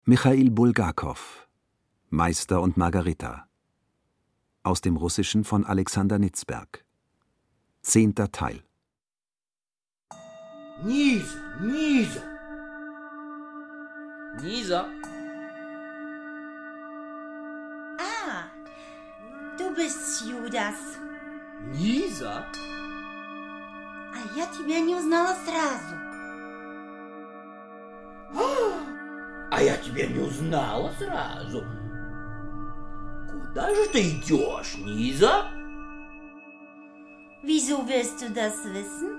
Michail Bulgakow, Meister und Margarita. Aus dem Russischen von Alexander Nitzberg. 10. Teil. Nisa, Nisa. Nisa? Ah, du bist Judas. Nisa? А я тебя не узнала сразу. А я тебя не узнала сразу. Куда же ты идешь, Низа? Wieso willst du das wissen?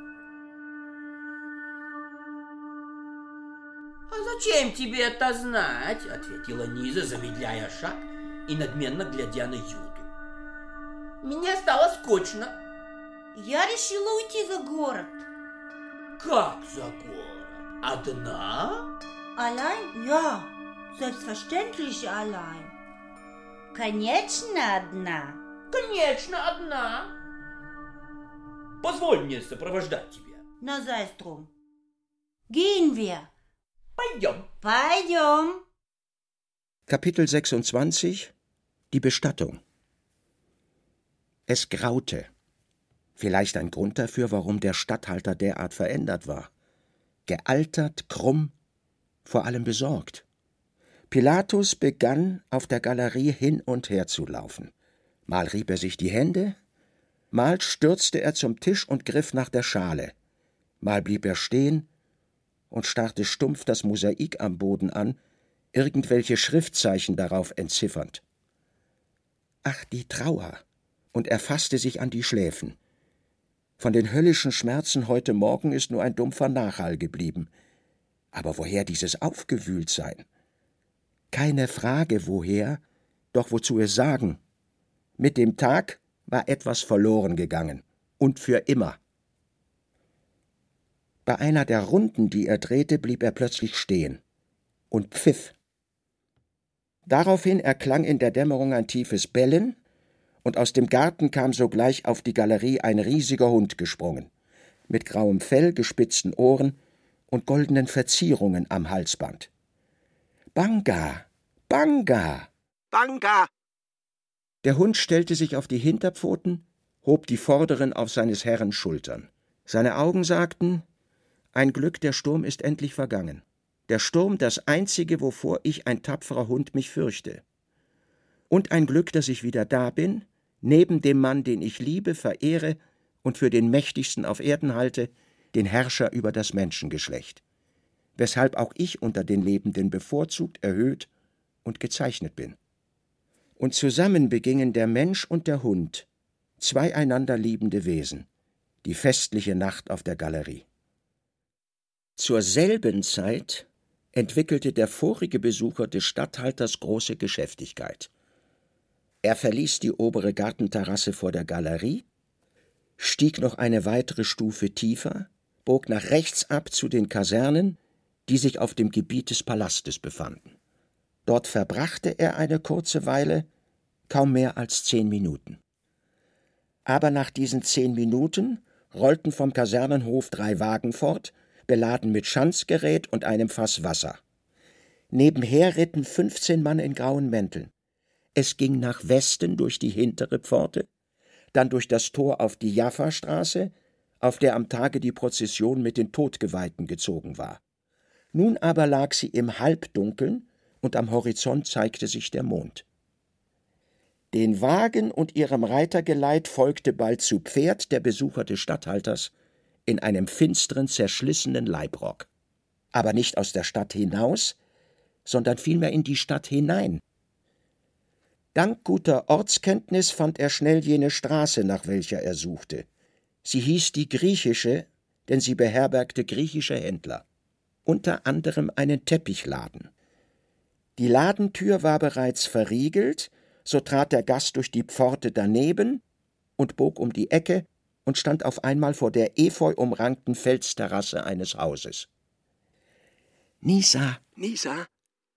А зачем тебе это знать? Ответила Низа, замедляя шаг и надменно глядя на Юду. Мне стало скучно. Я решила уйти за город. Как за город? Одна? Allein? Ja, selbstverständlich allein. Конечно, одна. Конечно, одна. Позволь мне сопровождать тебя. Na sei es drum. Gehen wir. Пойдем. Пойдем. Kapitel 26 – Die Bestattung. Es graute. Vielleicht ein Grund dafür, warum der Statthalter derart verändert war. Gealtert, krumm, vor allem besorgt. Pilatus begann, auf der Galerie hin und her zu laufen. Mal rieb er sich die Hände, mal stürzte er zum Tisch und griff nach der Schale. Mal blieb er stehen und starrte stumpf das Mosaik am Boden an, irgendwelche Schriftzeichen darauf entziffernd. Ach, die Trauer! Und er fasste sich an die Schläfen. Von den höllischen Schmerzen heute Morgen ist nur ein dumpfer Nachhall geblieben. Aber woher dieses Aufgewühltsein? Keine Frage, woher, doch wozu es sagen? Mit dem Tag war etwas verloren gegangen. Und für immer. Bei einer der Runden, die er drehte, blieb er plötzlich stehen und pfiff. Daraufhin erklang in der Dämmerung ein tiefes Bellen, und aus dem Garten kam sogleich auf die Galerie ein riesiger Hund gesprungen, mit grauem Fell, gespitzten Ohren und goldenen Verzierungen am Halsband. »Banga! Banga! Banga!« Der Hund stellte sich auf die Hinterpfoten, hob die vorderen auf seines Herrn Schultern. Seine Augen sagten: »Ein Glück, der Sturm ist endlich vergangen. Der Sturm, das Einzige, wovor ich, ein tapferer Hund, mich fürchte. Und ein Glück, dass ich wieder da bin, neben dem Mann, den ich liebe, verehre und für den mächtigsten auf Erden halte, den Herrscher über das Menschengeschlecht, weshalb auch ich unter den Lebenden bevorzugt, erhöht und gezeichnet bin.« Und zusammen begingen der Mensch und der Hund, zwei einander liebende Wesen, die festliche Nacht auf der Galerie. Zur selben Zeit entwickelte der vorige Besucher des Statthalters große Geschäftigkeit. Er verließ die obere Gartenterrasse vor der Galerie, stieg noch eine weitere Stufe tiefer, bog nach rechts ab zu den Kasernen, die sich auf dem Gebiet des Palastes befanden. Dort verbrachte er eine kurze Weile, kaum mehr als 10 Minuten. Aber nach diesen 10 Minuten rollten vom Kasernenhof 3 Wagen fort, beladen mit Schanzgerät und einem Fass Wasser. Nebenher ritten 15 Mann in grauen Mänteln. Es ging nach Westen durch die hintere Pforte, dann durch das Tor auf die Jaffa-Straße, auf der am Tage die Prozession mit den Todgeweihten gezogen war. Nun aber lag sie im Halbdunkeln und am Horizont zeigte sich der Mond. Den Wagen und ihrem Reitergeleit folgte bald zu Pferd der Besucher des Statthalters in einem finsteren, zerschlissenen Leibrock. Aber nicht aus der Stadt hinaus, sondern vielmehr in die Stadt hinein. Dank guter Ortskenntnis fand er schnell jene Straße, nach welcher er suchte. Sie hieß die Griechische, denn sie beherbergte griechische Händler, unter anderem einen Teppichladen. Die Ladentür war bereits verriegelt, so trat der Gast durch die Pforte daneben und bog um die Ecke und stand auf einmal vor der efeu-umrankten Felsterrasse eines Hauses. »Nisa, Nisa,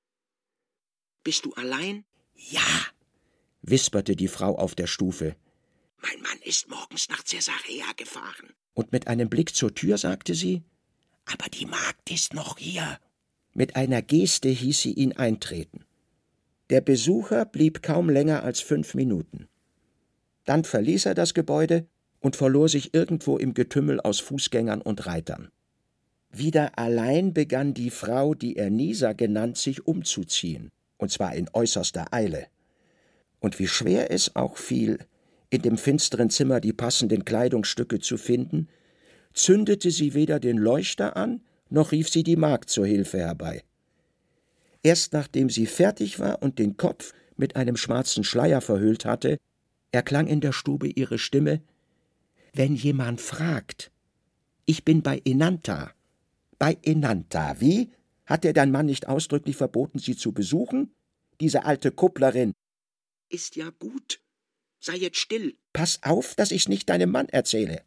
bist du allein?« »Ja«, wisperte die Frau auf der Stufe. »Mein Mann ist morgens nach Caesarea gefahren.« Und mit einem Blick zur Tür sagte sie: »Aber die Magd ist noch hier.« Mit einer Geste hieß sie ihn eintreten. Der Besucher blieb kaum länger als 5 Minuten. Dann verließ er das Gebäude und verlor sich irgendwo im Getümmel aus Fußgängern und Reitern. Wieder allein begann die Frau, die er Nisa genannt, sich umzuziehen, und zwar in äußerster Eile. Und wie schwer es auch fiel, in dem finsteren Zimmer die passenden Kleidungsstücke zu finden, zündete sie weder den Leuchter an, noch rief sie die Magd zur Hilfe herbei. Erst nachdem sie fertig war und den Kopf mit einem schwarzen Schleier verhüllt hatte, erklang in der Stube ihre Stimme: »Wenn jemand fragt, ich bin bei Enanta.« »Bei Enanta, wie? Hat dir dein Mann nicht ausdrücklich verboten, sie zu besuchen? Diese alte Kupplerin.« »Ist ja gut. Sei jetzt still. Pass auf, dass ich's nicht deinem Mann erzähle.«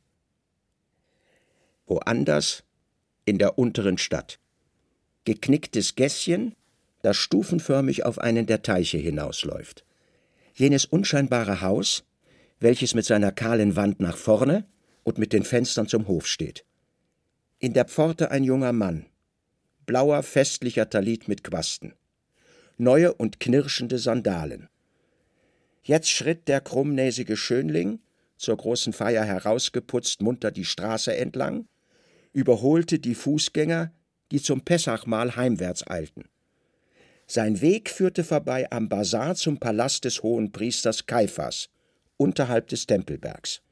Woanders, in der unteren Stadt. Geknicktes Gässchen, das stufenförmig auf einen der Teiche hinausläuft. Jenes unscheinbare Haus, welches mit seiner kahlen Wand nach vorne und mit den Fenstern zum Hof steht. In der Pforte ein junger Mann, blauer, festlicher Talit mit Quasten, neue und knirschende Sandalen. Jetzt schritt der krummnäsige Schönling, zur großen Feier herausgeputzt, munter die Straße entlang, überholte die Fußgänger, die zum Pessachmahl heimwärts eilten. Sein Weg führte vorbei am Basar zum Palast des Hohenpriesters Kaiphas, unterhalb des Tempelbergs.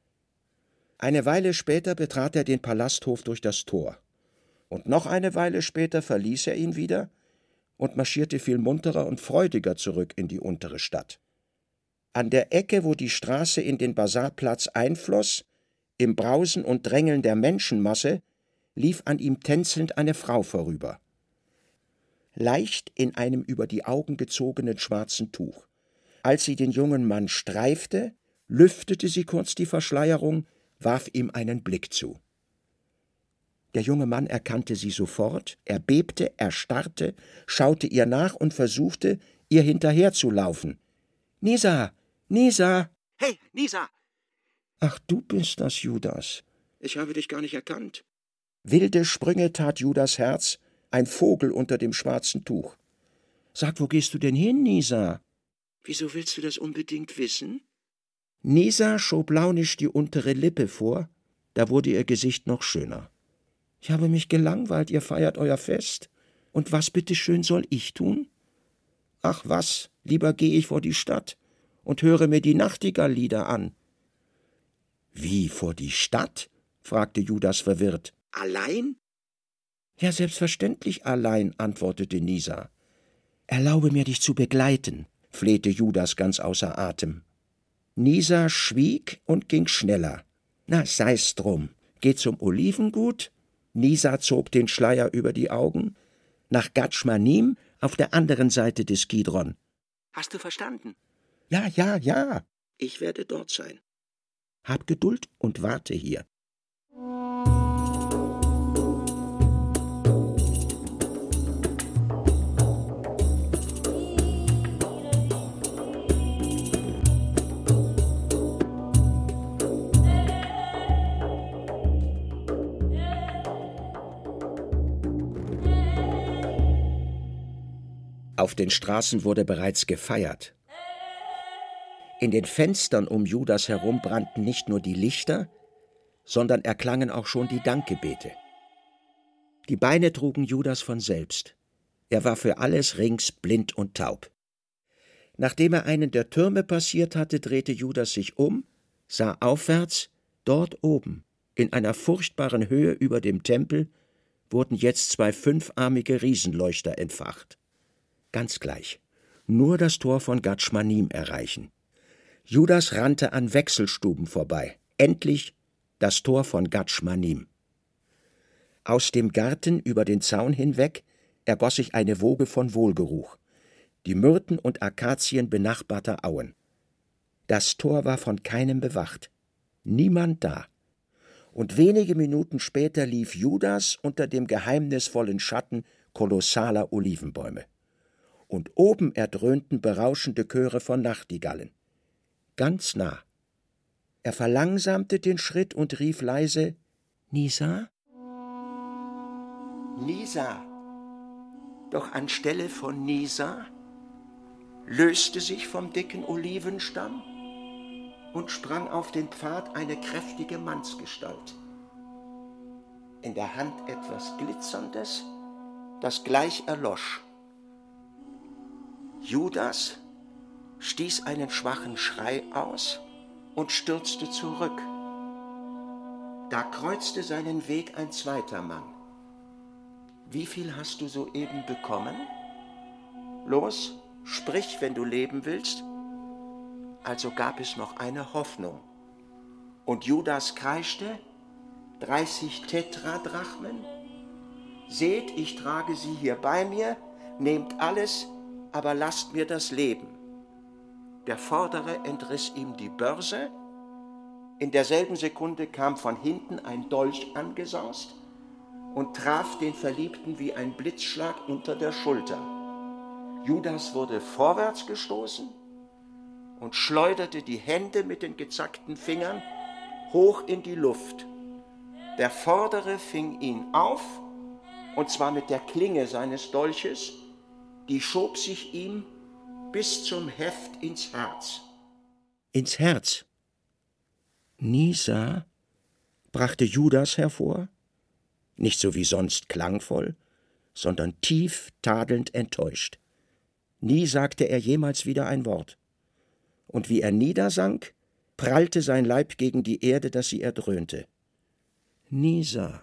Eine Weile später betrat er den Palasthof durch das Tor. Und noch eine Weile später verließ er ihn wieder und marschierte viel munterer und freudiger zurück in die untere Stadt. An der Ecke, wo die Straße in den Basarplatz einfloss, im Brausen und Drängeln der Menschenmasse, lief an ihm tänzelnd eine Frau vorüber. Leicht in einem über die Augen gezogenen schwarzen Tuch. Als sie den jungen Mann streifte, lüftete sie kurz die Verschleierung, warf ihm einen Blick zu. Der junge Mann erkannte sie sofort, er bebte, erstarrte, schaute ihr nach und versuchte, ihr hinterherzulaufen. »Nisa! Nisa!« »Hey, Nisa!« »Ach, du bist das, Judas. Ich habe dich gar nicht erkannt.« Wilde Sprünge tat Judas Herz, ein Vogel unter dem schwarzen Tuch. »Sag, wo gehst du denn hin, Nisa?« »Wieso willst du das unbedingt wissen?« Nisa schob launisch die untere Lippe vor, da wurde ihr Gesicht noch schöner. »Ich habe mich gelangweilt, ihr feiert euer Fest. Und was bitteschön soll ich tun?« »Ach was, lieber gehe ich vor die Stadt und höre mir die Nachtigalllieder an.« »Wie, vor die Stadt?« fragte Judas verwirrt. »Allein?« »Ja, selbstverständlich allein«, antwortete Nisa. »Erlaube mir, dich zu begleiten«, flehte Judas ganz außer Atem. Nisa schwieg und ging schneller. »Na, sei's drum. Geh zum Olivengut.« Nisa zog den Schleier über die Augen. »Nach Gatschmanim, auf der anderen Seite des Kidron.« »Hast du verstanden?« Ja. Ich werde dort sein. Hab Geduld und warte hier.« Auf den Straßen wurde bereits gefeiert. In den Fenstern um Judas herum brannten nicht nur die Lichter, sondern erklangen auch schon die Dankgebete. Die Beine trugen Judas von selbst. Er war für alles rings blind und taub. Nachdem er einen der Türme passiert hatte, drehte Judas sich um, sah aufwärts, dort oben, in einer furchtbaren Höhe über dem Tempel, wurden jetzt 2 fünfarmige Riesenleuchter entfacht. Ganz gleich, nur das Tor von Gatschmanim erreichen. Judas rannte an Wechselstuben vorbei. Endlich das Tor von Gatschmanim. Aus dem Garten über den Zaun hinweg ergoss sich eine Woge von Wohlgeruch. Die Myrten und Akazien benachbarter Auen. Das Tor war von keinem bewacht. Niemand da. Und wenige Minuten später lief Judas unter dem geheimnisvollen Schatten kolossaler Olivenbäume. Und oben erdröhnten berauschende Chöre von Nachtigallen. Ganz nah. Er verlangsamte den Schritt und rief leise: »Nisa? Nisa? Doch anstelle von Nisa löste sich vom dicken Olivenstamm und sprang auf den Pfad eine kräftige Mannsgestalt. In der Hand etwas Glitzerndes, das gleich erlosch. Judas stieß einen schwachen Schrei aus und stürzte zurück. Da kreuzte seinen Weg ein zweiter Mann. »Wie viel hast du soeben bekommen? Los, sprich, wenn du leben willst.« Also gab es noch eine Hoffnung. Und Judas kreischte: 30 Tetradrachmen? Seht, ich trage sie hier bei mir, nehmt alles, aber lasst mir das Leben. Der Vordere entriss ihm die Börse. In derselben Sekunde kam von hinten ein Dolch angesaust und traf den Verliebten wie ein Blitzschlag unter der Schulter. Judas wurde vorwärts gestoßen und schleuderte die Hände mit den gezackten Fingern hoch in die Luft. Der Vordere fing ihn auf, und zwar mit der Klinge seines Dolches, die schob sich ihm bis zum Heft ins Herz. Ins Herz? Nisa, brachte Judas hervor, nicht so wie sonst klangvoll, sondern tief tadelnd enttäuscht. Nie sagte er jemals wieder ein Wort. Und wie er niedersank, prallte sein Leib gegen die Erde, dass sie erdröhnte. Nisa.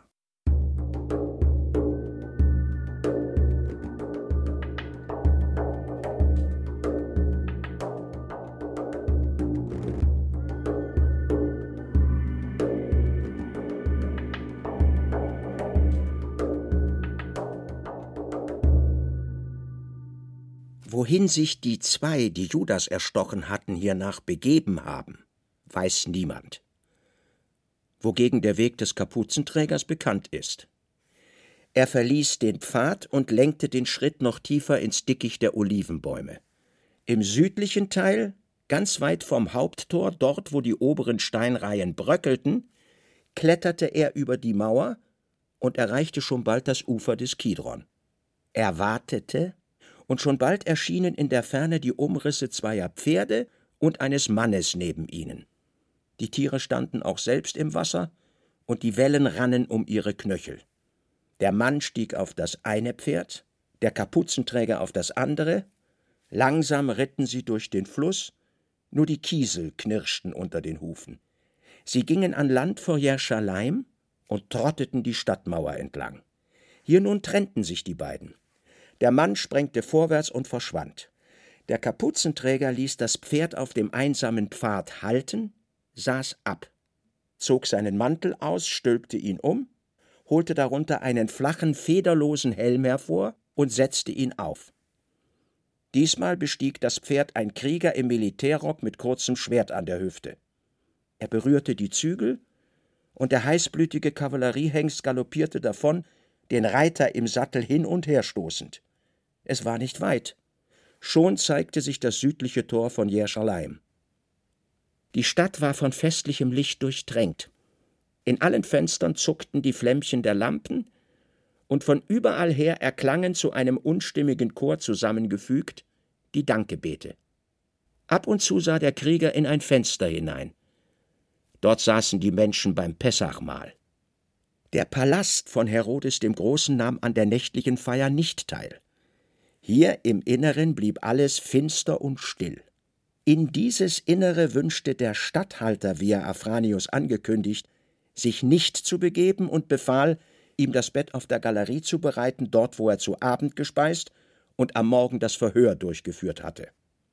Wohin sich die zwei, die Judas erstochen hatten, hiernach begeben haben, weiß niemand. Wogegen der Weg des Kapuzenträgers bekannt ist. Er verließ den Pfad und lenkte den Schritt noch tiefer ins Dickicht der Olivenbäume. Im südlichen Teil, ganz weit vom Haupttor, dort wo die oberen Steinreihen bröckelten, kletterte er über die Mauer und erreichte schon bald das Ufer des Kidron. Er wartete, und schon bald erschienen in der Ferne die Umrisse zweier Pferde und eines Mannes neben ihnen. Die Tiere standen auch selbst im Wasser, und die Wellen rannen um ihre Knöchel. Der Mann stieg auf das eine Pferd, der Kapuzenträger auf das andere. Langsam ritten sie durch den Fluss, nur die Kiesel knirschten unter den Hufen. Sie gingen an Land vor Jerusalem und trotteten die Stadtmauer entlang. Hier nun trennten sich die beiden. Der Mann sprengte vorwärts und verschwand. Der Kapuzenträger ließ das Pferd auf dem einsamen Pfad halten, saß ab, zog seinen Mantel aus, stülpte ihn um, holte darunter einen flachen, federlosen Helm hervor und setzte ihn auf. Diesmal bestieg das Pferd ein Krieger im Militärrock mit kurzem Schwert an der Hüfte. Er berührte die Zügel, und der heißblütige Kavalleriehengst galoppierte davon, den Reiter im Sattel hin und her stoßend. Es war nicht weit. Schon zeigte sich das südliche Tor von Jerusalem. Die Stadt war von festlichem Licht durchtränkt. In allen Fenstern zuckten die Flämmchen der Lampen, und von überall her erklangen zu einem unstimmigen Chor zusammengefügt die Dankgebete. Ab und zu sah der Krieger in ein Fenster hinein. Dort saßen die Menschen beim Pessachmahl. Der Palast von Herodes dem Großen nahm an der nächtlichen Feier nicht teil. Hier im Inneren blieb alles finster und still. In dieses Innere wünschte der Statthalter, wie er Afranius angekündigt, sich nicht zu begeben und befahl, ihm das Bett auf der Galerie zu bereiten, dort wo er zu Abend gespeist und am Morgen das Verhör durchgeführt hatte.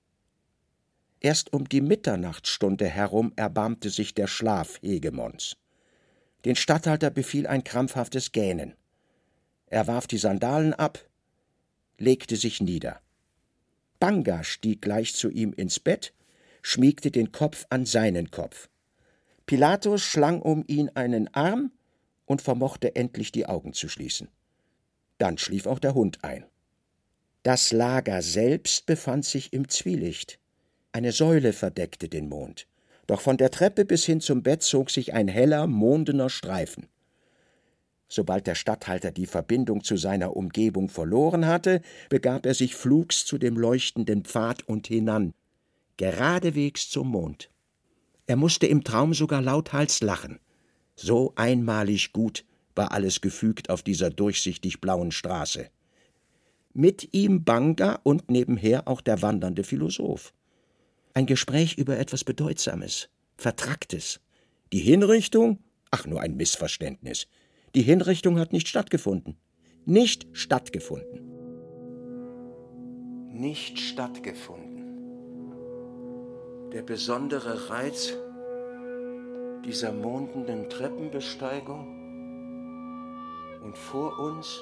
Erst um die Mitternachtsstunde herum erbarmte sich der Schlaf Hegemons. Den Statthalter befiel ein krampfhaftes Gähnen. Er warf die Sandalen ab, legte sich nieder. Banga stieg gleich zu ihm ins Bett, schmiegte den Kopf an seinen Kopf. Pilatus schlang um ihn einen Arm und vermochte endlich die Augen zu schließen. Dann schlief auch der Hund ein. Das Lager selbst befand sich im Zwielicht. Eine Säule verdeckte den Mond. Doch von der Treppe bis hin zum Bett zog sich ein heller, mondener Streifen. Sobald der Statthalter die Verbindung zu seiner Umgebung verloren hatte, begab er sich flugs zu dem leuchtenden Pfad und hinan, geradewegs zum Mond. Er musste im Traum sogar lauthals lachen. So einmalig gut war alles gefügt auf dieser durchsichtig blauen Straße. Mit ihm Banga und nebenher auch der wandernde Philosoph. Ein Gespräch über etwas Bedeutsames, Vertracktes. Die Hinrichtung? Ach, nur ein Missverständnis. Die Hinrichtung hat nicht stattgefunden. Nicht stattgefunden. Nicht stattgefunden. Der besondere Reiz dieser mondenden Treppenbesteigung und vor uns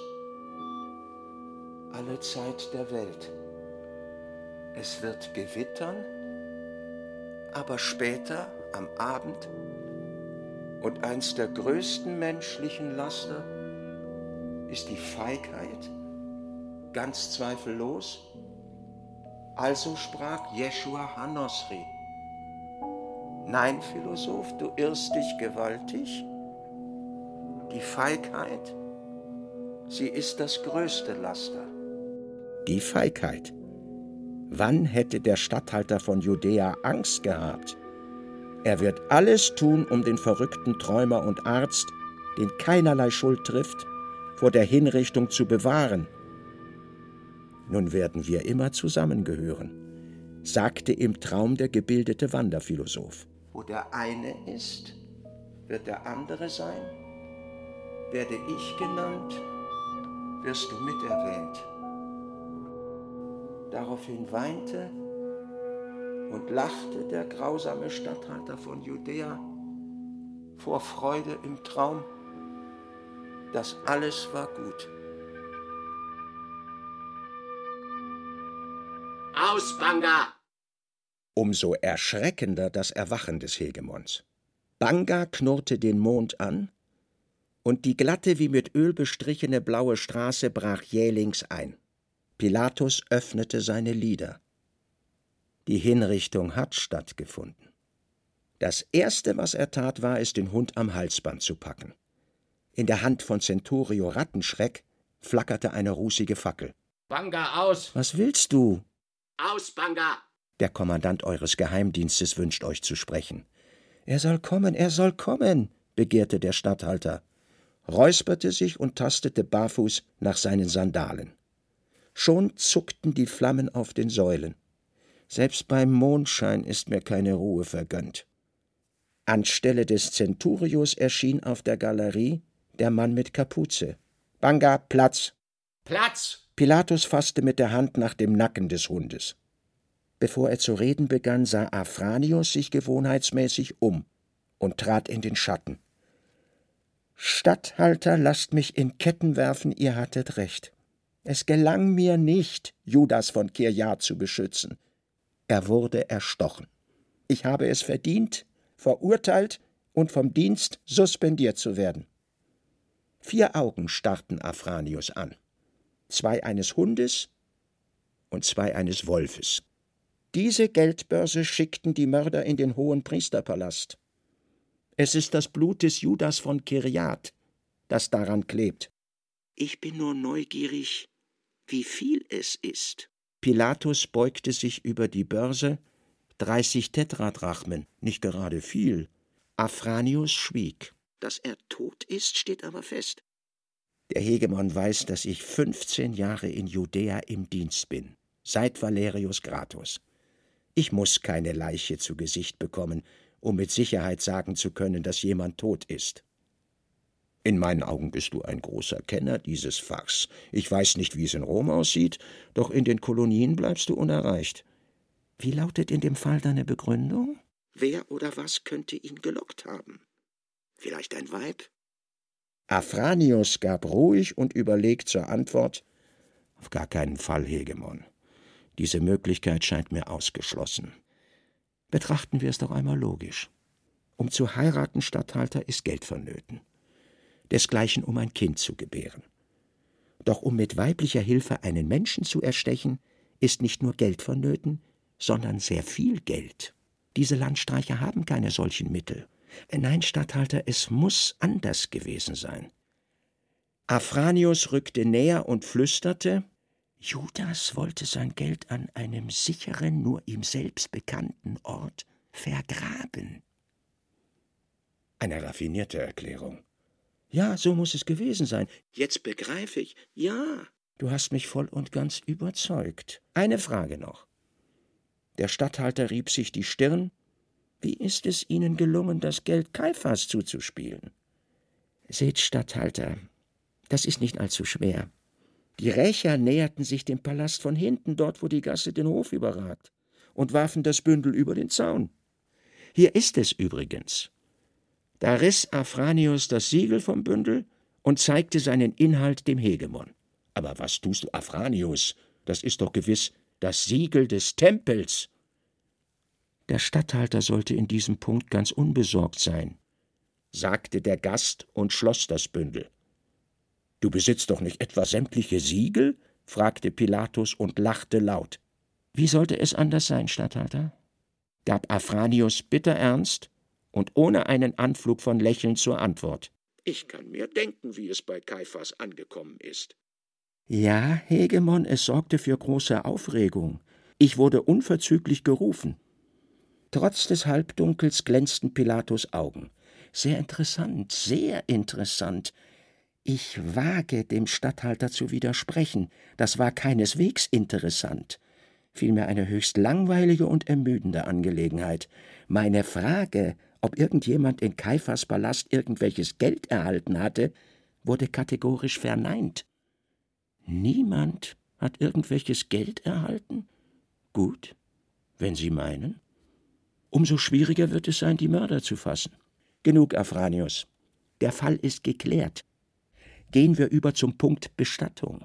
alle Zeit der Welt. Es wird gewittern, aber später am Abend und eins der größten menschlichen Laster ist die Feigheit, ganz zweifellos. Also sprach Jeschua Hanosri: Nein, Philosoph, du irrst dich gewaltig. Die Feigheit, sie ist das größte Laster. Die Feigheit. Wann hätte der Statthalter von Judäa Angst gehabt? Er wird alles tun, um den verrückten Träumer und Arzt, den keinerlei Schuld trifft, vor der Hinrichtung zu bewahren. Nun werden wir immer zusammengehören, sagte im Traum der gebildete Wanderphilosoph. Wo der eine ist, wird der andere sein. Werde ich genannt, wirst du miterwähnt. Daraufhin weinte und lachte der grausame Statthalter von Judäa vor Freude im Traum. Das alles war gut. Aus, Banga! Umso erschreckender das Erwachen des Hegemons. Banga knurrte den Mond an, und die glatte, wie mit Öl bestrichene blaue Straße brach jählings ein. Pilatus öffnete seine Lider. Die Hinrichtung hat stattgefunden. Das Erste, was er tat, war es, den Hund am Halsband zu packen. In der Hand von Centurio Rattenschreck flackerte eine rußige Fackel. Banga, aus! Was willst du? Aus, Banga! Der Kommandant eures Geheimdienstes wünscht euch zu sprechen. Er soll kommen, begehrte der Statthalter, räusperte sich und tastete barfuß nach seinen Sandalen. Schon zuckten die Flammen auf den Säulen. Selbst beim Mondschein ist mir keine Ruhe vergönnt. Anstelle des Centurios erschien auf der Galerie der Mann mit Kapuze. Banga, Platz! Platz! Pilatus fasste mit der Hand nach dem Nacken des Hundes. Bevor er zu reden begann, sah Afranius sich gewohnheitsmäßig um und trat in den Schatten. »Statthalter, lasst mich in Ketten werfen, ihr hattet recht. Es gelang mir nicht, Judas von Kirjat zu beschützen. Er wurde erstochen. Ich habe es verdient, verurteilt und vom Dienst suspendiert zu werden.« 4 Augen starrten Afranius an. 2 eines Hundes und 2 eines Wolfes. Diese Geldbörse schickten die Mörder in den hohen Priesterpalast. Es ist das Blut des Judas von Kirjat, das daran klebt. Ich bin nur neugierig, wie viel es ist. Pilatus beugte sich über die Börse. 30 Tetradrachmen, nicht gerade viel. Afranius schwieg. Dass er tot ist, steht aber fest. Der Hegemon weiß, dass ich 15 Jahre in Judäa im Dienst bin, seit Valerius Gratus. Ich muss keine Leiche zu Gesicht bekommen, um mit Sicherheit sagen zu können, dass jemand tot ist. In meinen Augen bist du ein großer Kenner dieses Fachs. Ich weiß nicht, wie es in Rom aussieht, doch in den Kolonien bleibst du unerreicht. Wie lautet in dem Fall deine Begründung? Wer oder was könnte ihn gelockt haben? Vielleicht ein Weib? Afranius gab ruhig und überlegt zur Antwort: Auf gar keinen Fall, Hegemon. Diese Möglichkeit scheint mir ausgeschlossen. Betrachten wir es doch einmal logisch. Um zu heiraten, Statthalter, ist Geld vonnöten. Desgleichen, um ein Kind zu gebären. Doch um mit weiblicher Hilfe einen Menschen zu erstechen, ist nicht nur Geld vonnöten, sondern sehr viel Geld. Diese Landstreicher haben keine solchen Mittel. Nein, Statthalter, es muss anders gewesen sein. Afranius rückte näher und flüsterte: Judas wollte sein Geld an einem sicheren, nur ihm selbst bekannten Ort vergraben. Eine raffinierte Erklärung. Ja, so muss es gewesen sein. Jetzt begreife ich. Ja, du hast mich voll und ganz überzeugt. Eine Frage noch. Der Statthalter rieb sich die Stirn. Wie ist es Ihnen gelungen, das Geld Kaiphas zuzuspielen? Seht, Statthalter, das ist nicht allzu schwer. Die Rächer näherten sich dem Palast von hinten, dort, wo die Gasse den Hof überragt, und warfen das Bündel über den Zaun. Hier ist es übrigens. Da riss Afranius das Siegel vom Bündel und zeigte seinen Inhalt dem Hegemon. Aber was tust du, Afranius? Das ist doch gewiss das Siegel des Tempels. Der Statthalter sollte in diesem Punkt ganz unbesorgt sein, sagte der Gast und schloss das Bündel. »Du besitzt doch nicht etwa sämtliche Siegel?« fragte Pilatus und lachte laut. »Wie sollte es anders sein, Statthalter?« gab Afranius bitterernst und ohne einen Anflug von Lächeln zur Antwort. »Ich kann mir denken, wie es bei Kaiphas angekommen ist.« »Ja, Hegemon, es sorgte für große Aufregung. Ich wurde unverzüglich gerufen.« Trotz des Halbdunkels glänzten Pilatus' Augen. »Sehr interessant, sehr interessant. Ich wage, dem Statthalter zu widersprechen. Das war keineswegs interessant. Vielmehr eine höchst langweilige und ermüdende Angelegenheit. Meine Frage, ob irgendjemand in Kaiphas Palast irgendwelches Geld erhalten hatte, wurde kategorisch verneint. Niemand hat irgendwelches Geld erhalten? Gut, wenn Sie meinen. Umso schwieriger wird es sein, die Mörder zu fassen. Genug, Afranius. Der Fall ist geklärt. Gehen wir über zum Punkt Bestattung.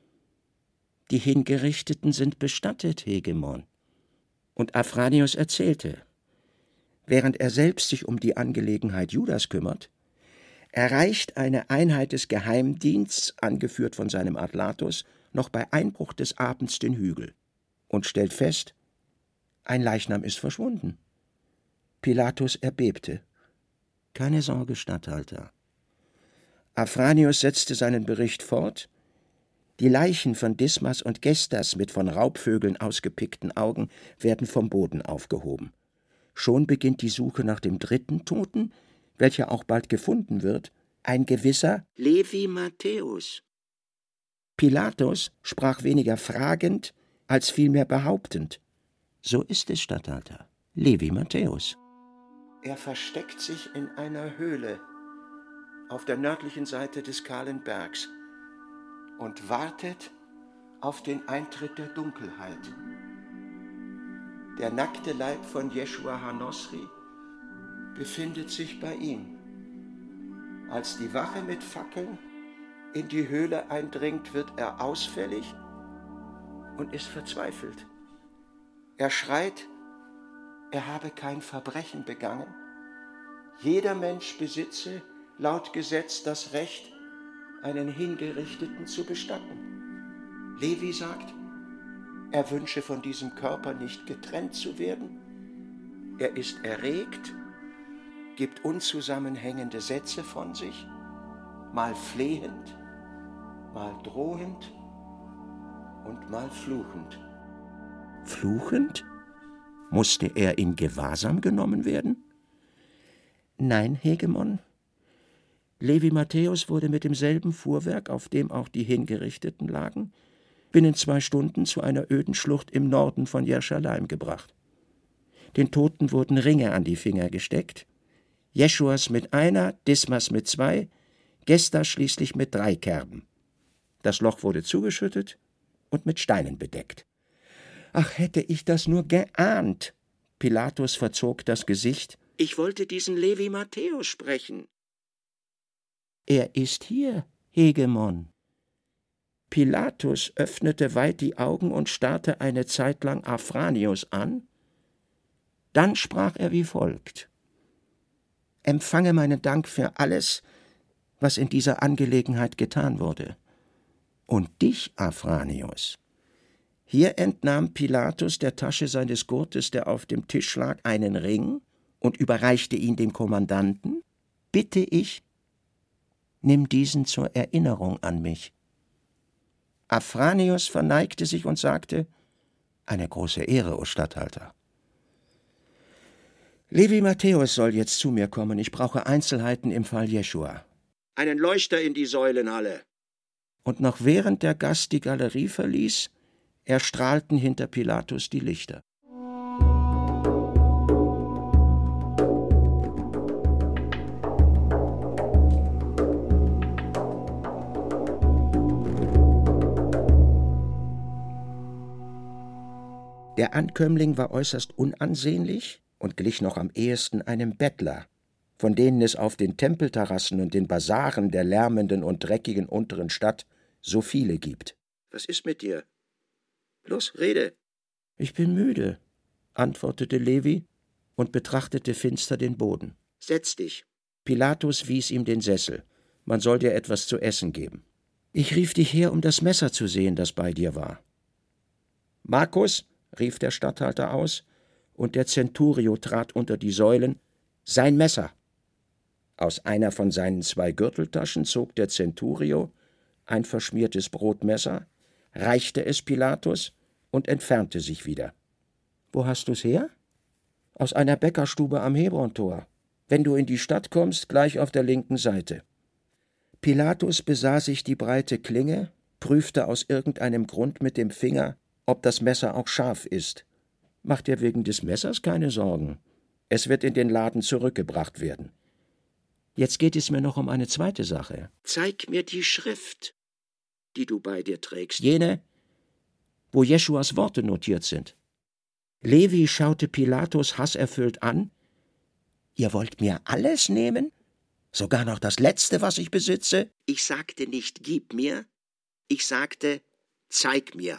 Die Hingerichteten sind bestattet, Hegemon. Und Afranius erzählte, während er selbst sich um die Angelegenheit Judas kümmert, erreicht eine Einheit des Geheimdiensts, angeführt von seinem Adlatus, noch bei Einbruch des Abends den Hügel und stellt fest, ein Leichnam ist verschwunden. Pilatus erbebte. Keine Sorge, Statthalter. Afranius setzte seinen Bericht fort. Die Leichen von Dismas und Gestas mit von Raubvögeln ausgepickten Augen werden vom Boden aufgehoben. Schon beginnt die Suche nach dem dritten Toten, welcher auch bald gefunden wird, ein gewisser Levi Matthäus. Pilatus sprach weniger fragend als vielmehr behauptend. So ist es, Statthalter, Levi Matthäus. Er versteckt sich in einer Höhle auf der nördlichen Seite des kahlen Bergs und wartet auf den Eintritt der Dunkelheit. Der nackte Leib von Jeschua Hanosri befindet sich bei ihm. Als die Wache mit Fackeln in die Höhle eindringt, wird er ausfällig und ist verzweifelt. Er schreit, er habe kein Verbrechen begangen. Jeder Mensch besitze laut Gesetz das Recht, einen Hingerichteten zu bestatten. Levi sagt, er wünsche von diesem Körper nicht getrennt zu werden. Er ist erregt, gibt unzusammenhängende Sätze von sich, mal flehend, mal drohend und mal fluchend. Fluchend? Musste er in Gewahrsam genommen werden? Nein, Hegemon. Levi Matthäus wurde mit demselben Fuhrwerk, auf dem auch die Hingerichteten lagen, binnen 2 Stunden zu einer öden Schlucht im Norden von Jerusalem gebracht. Den Toten wurden Ringe an die Finger gesteckt, Jeschuas mit 1, Dismas mit 2, Gestas schließlich mit 3 Kerben. Das Loch wurde zugeschüttet und mit Steinen bedeckt. Ach, hätte ich das nur geahnt! Pilatus verzog das Gesicht. Ich wollte diesen Levi Matthäus sprechen. Er ist hier, Hegemon. Pilatus öffnete weit die Augen und starrte eine Zeit lang Afranius an. Dann sprach er wie folgt: Empfange meinen Dank für alles, was in dieser Angelegenheit getan wurde. Und dich, Afranius. Hier entnahm Pilatus der Tasche seines Gurtes, der auf dem Tisch lag, einen Ring und überreichte ihn dem Kommandanten. Bitte ich, Nimm diesen zur Erinnerung an mich. Afranius verneigte sich und sagte: Eine große Ehre, o Statthalter. Levi Matthäus soll jetzt zu mir kommen. Ich brauche Einzelheiten im Fall Jeschua. Einen Leuchter in die Säulenhalle. Und noch während der Gast die Galerie verließ, erstrahlten hinter Pilatus die Lichter. Der Ankömmling war äußerst unansehnlich und glich noch am ehesten einem Bettler, von denen es auf den Tempelterrassen und den Basaren der lärmenden und dreckigen unteren Stadt so viele gibt. »Was ist mit dir? Los, rede!« »Ich bin müde«, antwortete Levi und betrachtete finster den Boden. »Setz dich.« Pilatus wies ihm den Sessel. »Man soll dir etwas zu essen geben.« »Ich rief dich her, um das Messer zu sehen, das bei dir war.« »Markus«, rief der Statthalter aus, und der Centurio trat unter die Säulen. »Sein Messer!« Aus einer von seinen 2 Gürteltaschen zog der Centurio ein verschmiertes Brotmesser, reichte es Pilatus und entfernte sich wieder. »Wo hast du's her?« »Aus einer Bäckerstube am Hebrontor. Wenn du in die Stadt kommst, gleich auf der linken Seite.« Pilatus besah sich die breite Klinge, prüfte aus irgendeinem Grund mit dem Finger, ob das Messer auch scharf ist. »Mach dir wegen des Messers keine Sorgen. Es wird in den Laden zurückgebracht werden. Jetzt geht es mir noch um eine zweite Sache. Zeig mir die Schrift, die du bei dir trägst. Jene, wo Jeschuas Worte notiert sind.« Levi schaute Pilatus hasserfüllt an. »Ihr wollt mir alles nehmen? Sogar noch das Letzte, was ich besitze?« »Ich sagte nicht, gib mir. Ich sagte, zeig mir.«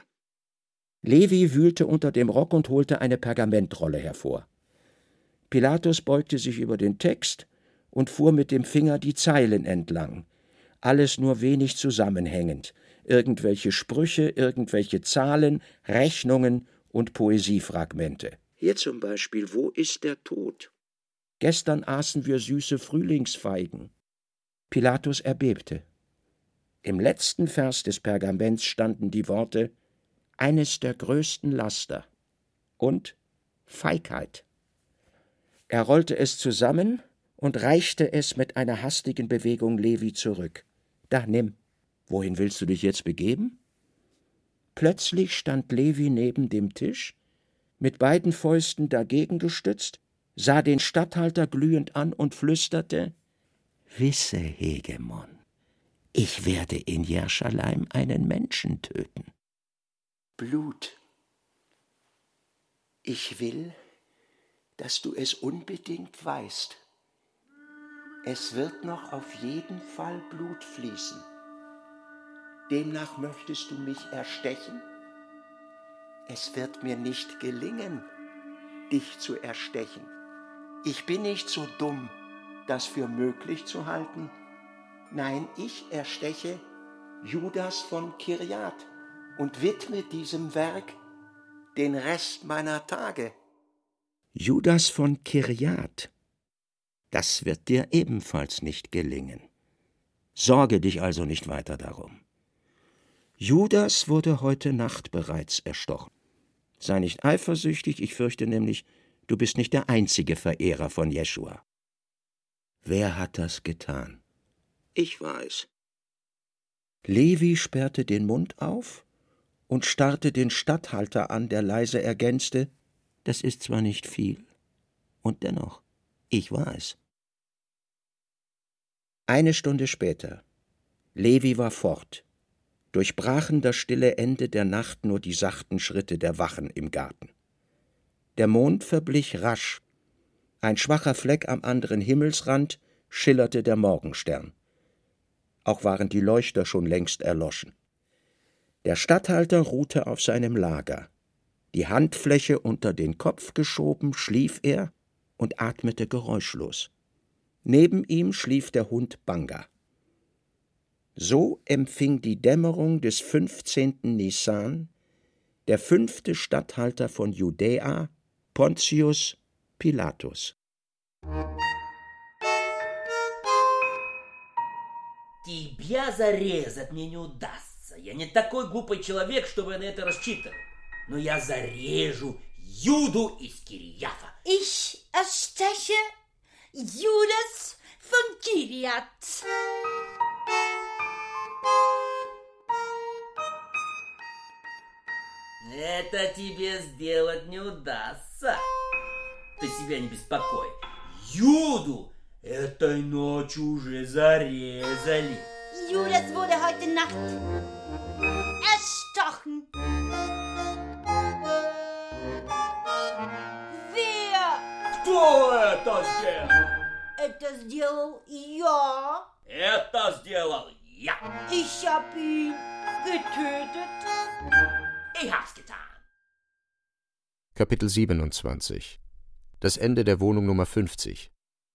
Levi wühlte unter dem Rock und holte eine Pergamentrolle hervor. Pilatus beugte sich über den Text und fuhr mit dem Finger die Zeilen entlang. Alles nur wenig zusammenhängend. Irgendwelche Sprüche, irgendwelche Zahlen, Rechnungen und Poesiefragmente. Hier zum Beispiel: Wo ist der Tod? Gestern aßen wir süße Frühlingsfeigen. Pilatus erbebte. Im letzten Vers des Pergaments standen die Worte: eines der größten Laster und Feigheit. Er rollte es zusammen und reichte es mit einer hastigen Bewegung Levi zurück. »Da, nimm. Wohin willst du dich jetzt begeben?« Plötzlich stand Levi neben dem Tisch, mit beiden Fäusten dagegen gestützt, sah den Statthalter glühend an und flüsterte: »Wisse, Hegemon, ich werde in Jerusalem einen Menschen töten. Blut. Ich will, dass du es unbedingt weißt. Es wird noch auf jeden Fall Blut fließen. Demnach möchtest du mich erstechen? Es wird mir nicht gelingen, dich zu erstechen. Ich bin nicht so dumm, das für möglich zu halten. Nein, ich ersteche Judas von Kirjat und widme diesem Werk den Rest meiner Tage.« Judas von Kirjat, das wird dir ebenfalls nicht gelingen. Sorge dich also nicht weiter darum. Judas wurde heute Nacht bereits erstochen. Sei nicht eifersüchtig, ich fürchte nämlich, du bist nicht der einzige Verehrer von Jeschua. Wer hat das getan? Ich war es. Levi sperrte den Mund auf und starrte den Statthalter an, der leise ergänzte: »Das ist zwar nicht viel, und dennoch, ich war es.« Eine Stunde später. Levi war fort. Durchbrachen das stille Ende der Nacht nur die sachten Schritte der Wachen im Garten. Der Mond verblich rasch. Ein schwacher Fleck am anderen Himmelsrand schillerte der Morgenstern. Auch waren die Leuchter schon längst erloschen. Der Statthalter ruhte auf seinem Lager. Die Handfläche unter den Kopf geschoben, schlief er und atmete geräuschlos. Neben ihm schlief der Hund Banga. So empfing die Dämmerung des 15. Nisan der 5. Statthalter von Judäa, Pontius Pilatus. Тебя зарезать мне не удастся. Я не такой глупый человек, чтобы на это рассчитывать. Но я зарежу Judu из Кирияфа. Ich ersteche Judas von Kiriat. Это тебе сделать не удастся. Ты себя не беспокой. Judu этой ночью уже зарезали. Judas wurde heute Nacht erstochen. Wer? Кто это сделал? Это сделал я. Это сделал я. Ich hab ihn getötet. Ich hab's getan. Kapitel 27. Das Ende der Wohnung Nummer 50.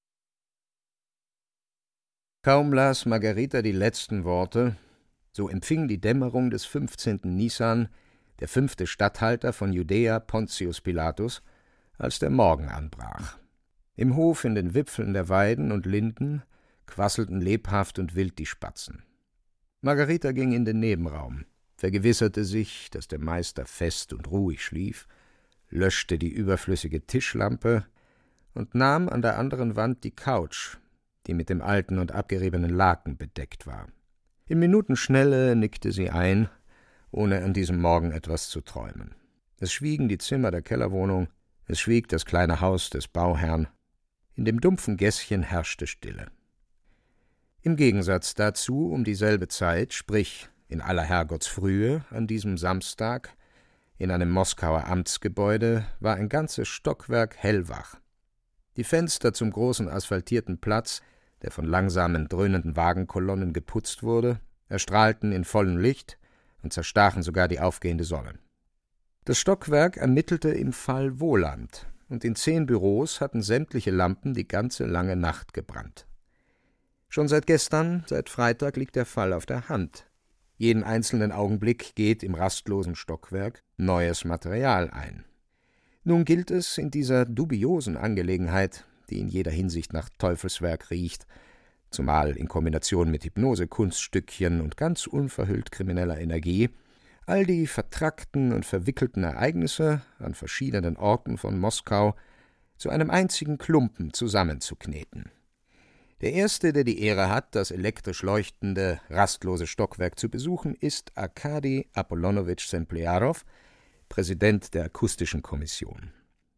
Kaum las Margarita die letzten Worte, so empfing die Dämmerung des 15. Nisan der 5. Statthalter von Judäa, Pontius Pilatus, als der Morgen anbrach. Im Hof in den Wipfeln der Weiden und Linden quasselten lebhaft und wild die Spatzen. Margarita ging in den Nebenraum, vergewisserte sich, dass der Meister fest und ruhig schlief, löschte die überflüssige Tischlampe und nahm an der anderen Wand die Couch, die mit dem alten und abgeriebenen Laken bedeckt war. In Minutenschnelle nickte sie ein, ohne an diesem Morgen etwas zu träumen. Es schwiegen die Zimmer der Kellerwohnung, es schwieg das kleine Haus des Bauherrn. In dem dumpfen Gässchen herrschte Stille. Im Gegensatz dazu um dieselbe Zeit, sprich in aller Herrgottsfrühe an diesem Samstag, in einem Moskauer Amtsgebäude war ein ganzes Stockwerk hellwach. Die Fenster zum großen asphaltierten Platz, der von langsamen, dröhnenden Wagenkolonnen geputzt wurde, erstrahlten in vollem Licht und zerstachen sogar die aufgehende Sonne. Das Stockwerk ermittelte im Fall Wohland, und in 10 Büros hatten sämtliche Lampen die ganze lange Nacht gebrannt. Schon seit gestern, seit Freitag, liegt der Fall auf der Hand. Jeden einzelnen Augenblick geht im rastlosen Stockwerk neues Material ein. Nun gilt es in dieser dubiosen Angelegenheit, die in jeder Hinsicht nach Teufelswerk riecht, zumal in Kombination mit Hypnose-Kunststückchen und ganz unverhüllt krimineller Energie, all die vertrackten und verwickelten Ereignisse an verschiedenen Orten von Moskau zu einem einzigen Klumpen zusammenzukneten. Der erste, der die Ehre hat, das elektrisch leuchtende, rastlose Stockwerk zu besuchen, ist Arkadi Apollonowitsch Sempliarow, Präsident der Akustischen Kommission.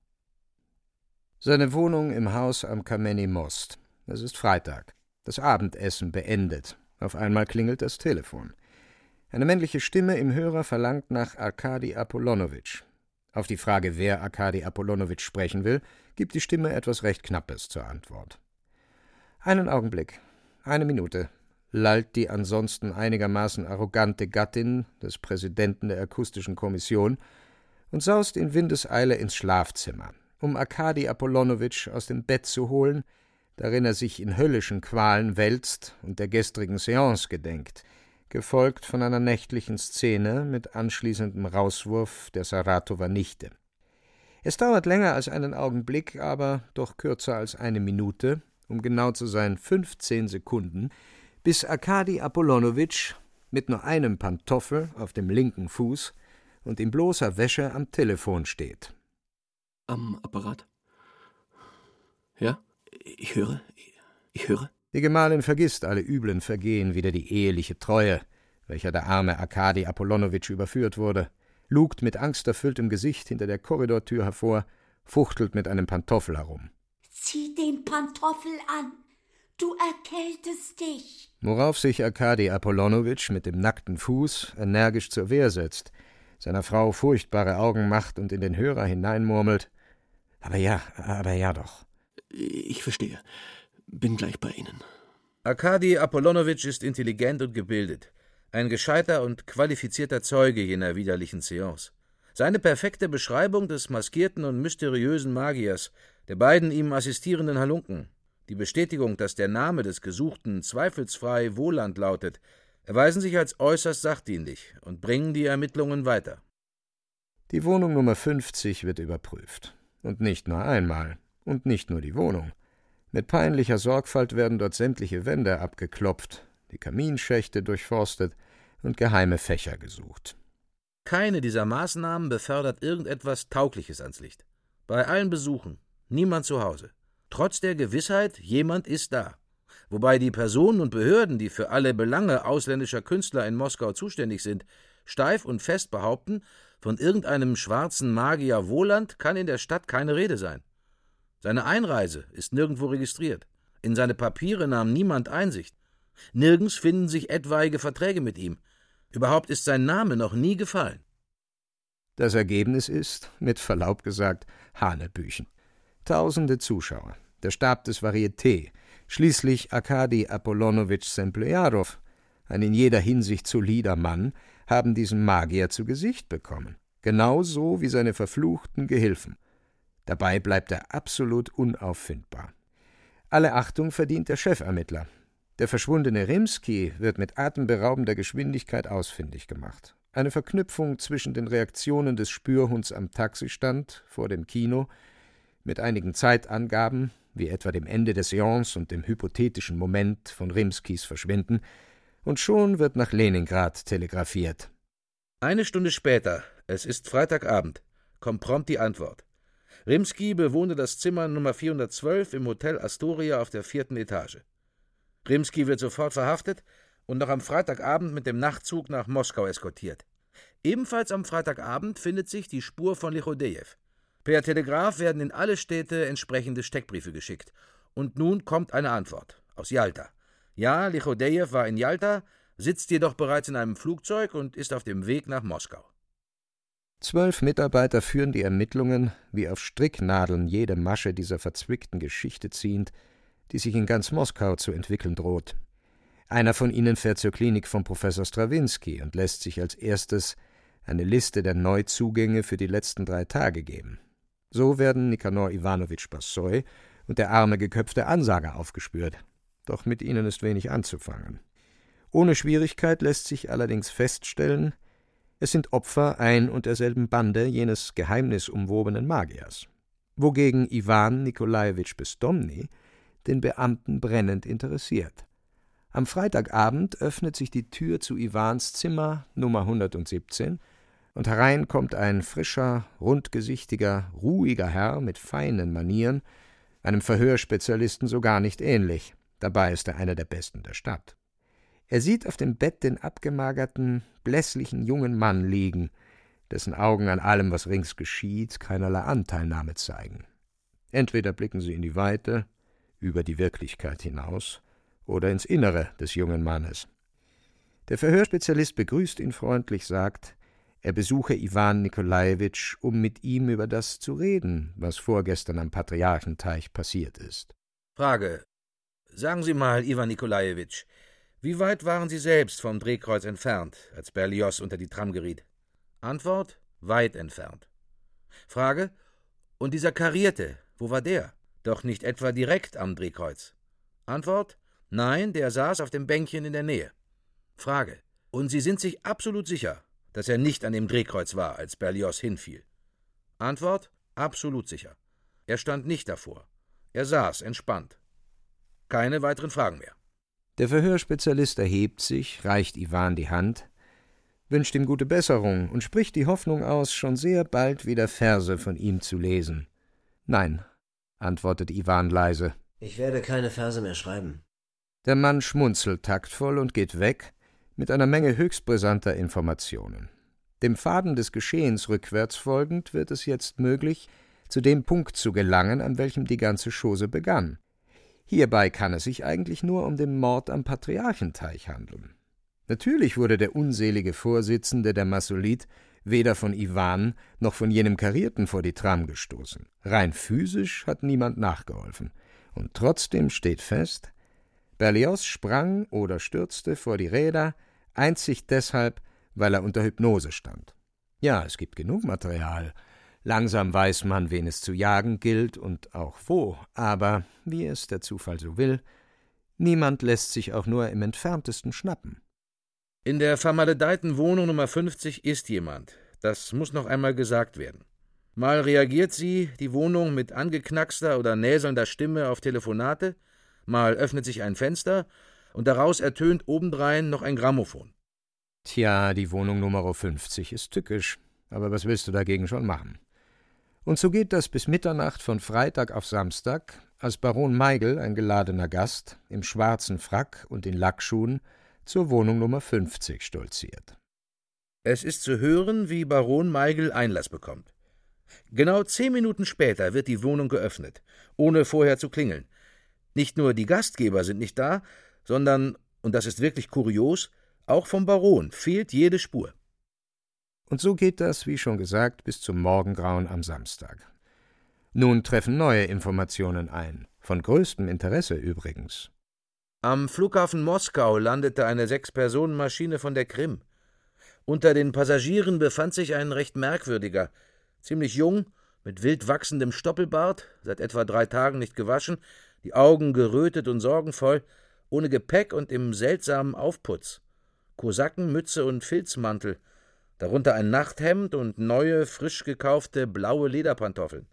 Seine Wohnung im Haus am Kameny Most. Es ist Freitag. Das Abendessen beendet. Auf einmal klingelt das Telefon. Eine männliche Stimme im Hörer verlangt nach Arkadi Apollonowitsch. Auf die Frage, wer Arkadi Apollonowitsch sprechen will, gibt die Stimme etwas recht Knappes zur Antwort. Einen Augenblick, 1 Minute, lallt die ansonsten einigermaßen arrogante Gattin des Präsidenten der Akustischen Kommission und saust in Windeseile ins Schlafzimmer, um Arkadi Apollonowitsch aus dem Bett zu holen, darin er sich in höllischen Qualen wälzt und der gestrigen Seance gedenkt, gefolgt von einer nächtlichen Szene mit anschließendem Rauswurf der Saratower Nichte. Es dauert länger als einen Augenblick, aber doch kürzer als 1 Minute, um genau zu sein 15 Sekunden, bis Arkadi Apollonowitsch mit nur einem Pantoffel auf dem linken Fuß und in bloßer Wäsche am Telefon steht. Am Apparat? Ja, ich höre. Die Gemahlin vergisst alle üblen Vergehen, wieder die eheliche Treue, welcher der arme Arkadi Apollonowitsch überführt wurde, lugt mit angsterfülltem Gesicht hinter der Korridortür hervor, fuchtelt mit einem Pantoffel herum. Zieh den Pantoffel an, du erkältest dich. Worauf sich Arkadi Apollonowitsch mit dem nackten Fuß energisch zur Wehr setzt, seiner Frau furchtbare Augen macht und in den Hörer hineinmurmelt: Aber ja doch. Ich verstehe. Bin gleich bei Ihnen. Arkadi Apollonowitsch ist intelligent und gebildet, ein gescheiter und qualifizierter Zeuge jener widerlichen Seance. Seine perfekte Beschreibung des maskierten und mysteriösen Magiers, der beiden ihm assistierenden Halunken, die Bestätigung, dass der Name des Gesuchten zweifelsfrei Wohland lautet, erweisen sich als äußerst sachdienlich und bringen die Ermittlungen weiter. Die Wohnung Nummer 50 wird überprüft. Und nicht nur einmal. Und nicht nur die Wohnung. Mit peinlicher Sorgfalt werden dort sämtliche Wände abgeklopft, die Kaminschächte durchforstet und geheime Fächer gesucht. Keine dieser Maßnahmen befördert irgendetwas Taugliches ans Licht. Bei allen Besuchen, niemand zu Hause. Trotz der Gewissheit, jemand ist da. Wobei die Personen und Behörden, die für alle Belange ausländischer Künstler in Moskau zuständig sind, steif und fest behaupten, von irgendeinem schwarzen Magier Wohland kann in der Stadt keine Rede sein. Seine Einreise ist nirgendwo registriert. In seine Papiere nahm niemand Einsicht. Nirgends finden sich etwaige Verträge mit ihm. Überhaupt ist sein Name noch nie gefallen. Das Ergebnis ist, mit Verlaub gesagt, Hanebüchen. Tausende Zuschauer, der Stab des Varieté, schließlich Arkadi Apollonowitsch Semplejarow, ein in jeder Hinsicht solider Mann, haben diesen Magier zu Gesicht bekommen, genauso wie seine verfluchten Gehilfen. Dabei bleibt er absolut unauffindbar. Alle Achtung verdient der Chefermittler. Der verschwundene Rimski wird mit atemberaubender Geschwindigkeit ausfindig gemacht. Eine Verknüpfung zwischen den Reaktionen des Spürhunds am Taxistand vor dem Kino mit einigen Zeitangaben, wie etwa dem Ende der Seance und dem hypothetischen Moment von Rimskis Verschwinden, und schon wird nach Leningrad telegrafiert. Eine Stunde später, es ist Freitagabend, kommt prompt die Antwort. Rimski bewohnte das Zimmer Nummer 412 im Hotel Astoria auf der 4. Etage. Rimski wird sofort verhaftet und noch am Freitagabend mit dem Nachtzug nach Moskau eskortiert. Ebenfalls am Freitagabend findet sich die Spur von Lichodejew. Per Telegraph werden in alle Städte entsprechende Steckbriefe geschickt. Und nun kommt eine Antwort aus Jalta. Ja, Lichodejew war in Jalta, sitzt jedoch bereits in einem Flugzeug und ist auf dem Weg nach Moskau. 12 Mitarbeiter führen die Ermittlungen, wie auf Stricknadeln jede Masche dieser verzwickten Geschichte ziehend, die sich in ganz Moskau zu entwickeln droht. Einer von ihnen fährt zur Klinik von Professor Strawinski und lässt sich als erstes eine Liste der Neuzugänge für die letzten 3 Tage geben. So werden Nikanor Iwanowitsch Bassoy und der arme geköpfte Ansager aufgespürt. Doch mit ihnen ist wenig anzufangen. Ohne Schwierigkeit lässt sich allerdings feststellen, es sind Opfer ein und derselben Bande jenes geheimnisumwobenen Magiers, wogegen Iwan Nikolajewitsch Bezdomny den Beamten brennend interessiert. Am Freitagabend öffnet sich die Tür zu Iwans Zimmer Nummer 117 und herein kommt ein frischer, rundgesichtiger, ruhiger Herr mit feinen Manieren, einem Verhörspezialisten so gar nicht ähnlich. Dabei ist er einer der Besten der Stadt. Er sieht auf dem Bett den abgemagerten, blässlichen jungen Mann liegen, dessen Augen an allem, was rings geschieht, keinerlei Anteilnahme zeigen. Entweder blicken sie in die Weite, über die Wirklichkeit hinaus, oder ins Innere des jungen Mannes. Der Verhörspezialist begrüßt ihn freundlich, sagt, er besuche Iwan Nikolajewitsch, um mit ihm über das zu reden, was vorgestern am Patriarchenteich passiert ist. Frage: Sagen Sie mal, Iwan Nikolajewitsch, wie weit waren Sie selbst vom Drehkreuz entfernt, als Berlioz unter die Tram geriet? Antwort: weit entfernt. Frage: Und dieser Karierte, wo war der? Doch nicht etwa direkt am Drehkreuz. Antwort: Nein, der saß auf dem Bänkchen in der Nähe. Frage: Und Sie sind sich absolut sicher, dass er nicht an dem Drehkreuz war, als Berlioz hinfiel? Antwort: Absolut sicher. Er stand nicht davor. Er saß entspannt. Keine weiteren Fragen mehr. Der Verhörspezialist erhebt sich, reicht Iwan die Hand, wünscht ihm gute Besserung und spricht die Hoffnung aus, schon sehr bald wieder Verse von ihm zu lesen. »Nein«, antwortet Iwan leise. »Ich werde keine Verse mehr schreiben.« Der Mann schmunzelt taktvoll und geht weg, mit einer Menge höchst brisanter Informationen. Dem Faden des Geschehens rückwärts folgend wird es jetzt möglich, zu dem Punkt zu gelangen, an welchem die ganze Chose begann. Hierbei kann es sich eigentlich nur um den Mord am Patriarchenteich handeln. Natürlich wurde der unselige Vorsitzende der Massolit weder von Iwan noch von jenem Karierten vor die Tram gestoßen. Rein physisch hat niemand nachgeholfen. Und trotzdem steht fest, Berlioz sprang oder stürzte vor die Räder, einzig deshalb, weil er unter Hypnose stand. Ja, es gibt genug Material. Langsam weiß man, wen es zu jagen gilt und auch wo, aber, wie es der Zufall so will, niemand lässt sich auch nur im Entferntesten schnappen. In der vermaledeiten Wohnung Nummer 50 ist jemand. Das muss noch einmal gesagt werden. Mal reagiert sie, die Wohnung, mit angeknackster oder näselnder Stimme auf Telefonate, mal öffnet sich ein Fenster und daraus ertönt obendrein noch ein Grammophon. Tja, die Wohnung Nummer 50 ist tückisch, aber was willst du dagegen schon machen? Und so geht das bis Mitternacht von Freitag auf Samstag, als Baron Meigel, ein geladener Gast, im schwarzen Frack und in Lackschuhen, zur Wohnung Nummer 50 stolziert. Es ist zu hören, wie Baron Meigel Einlass bekommt. Genau 10 Minuten später wird die Wohnung geöffnet, ohne vorher zu klingeln. Nicht nur die Gastgeber sind nicht da, sondern, und das ist wirklich kurios, auch vom Baron fehlt jede Spur. Und so geht das, wie schon gesagt, bis zum Morgengrauen am Samstag. Nun treffen neue Informationen ein, von größtem Interesse übrigens. Am Flughafen Moskau landete eine 6-Personen-Maschine von der Krim. Unter den Passagieren befand sich ein recht merkwürdiger, ziemlich jung, mit wild wachsendem Stoppelbart, seit etwa 3 Tagen nicht gewaschen, die Augen gerötet und sorgenvoll, ohne Gepäck und im seltsamen Aufputz. Kosakenmütze und Filzmantel, darunter ein Nachthemd und neue, frisch gekaufte blaue Lederpantoffeln.